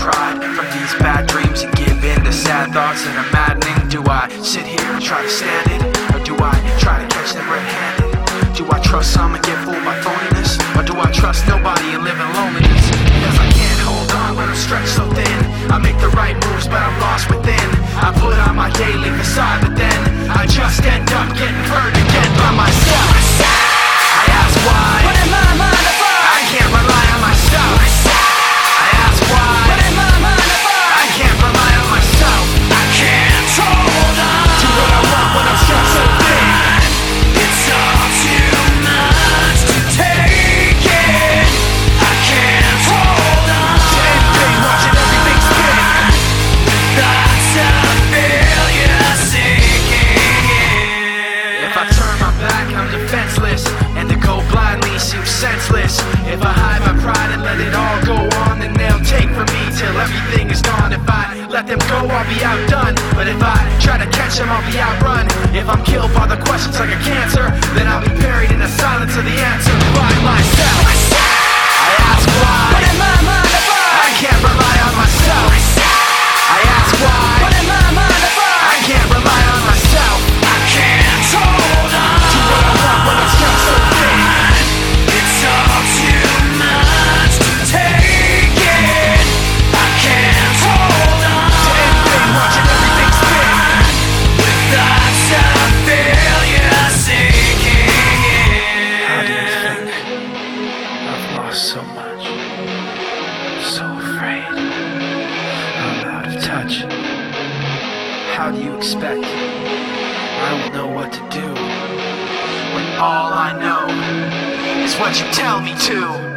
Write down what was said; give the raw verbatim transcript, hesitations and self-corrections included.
cry from these bad dreams and give in to sad thoughts that are maddening? Do I sit here and try to stand it, or do I try to catch them red-handed? Do I trust some and get fooled by phoniness, or do I trust nobody and live in loneliness? Because I can't hold on when I'm stretched so thin. I make the right moves but I'm lost within. I put on my daily facade but then I just end up getting hurt again by myself. I ask why, What am I, motherfucker? I can't rely on myself. I ask why, What am I, motherfucker? I can't rely on myself. I can't hold on. Do what I want when I'm stretched so thin. It's all too much to take it. I can't hold on. To anything, watching everything spin. Thoughts of failure sinking in. If I turn my back, I'm defenseless, and to go blindly seems senseless. If I hide my pride and let it all go on, then they'll take from me till everything is gone. If I let them go, I'll be outdone. But if I try to catch them, I'll be outrun. If I'm killed by the questions like a cancer, then I'll be buried in the silence of the answer by myself. I ask why, What am I, motherfucker? I can't rely on myself. I ask why, What am I, motherfucker? I can't rely on myself. I can't hold on. Do what I want when I'm stretched so thin. It's all too much to take it. I can't hold on. To anything, watching everything spin. With thoughts of failure sinking How do you in. think? I've lost so much. So afraid. I'm out of touch. How do you expect I will know what to do when all I know is what you tell me to?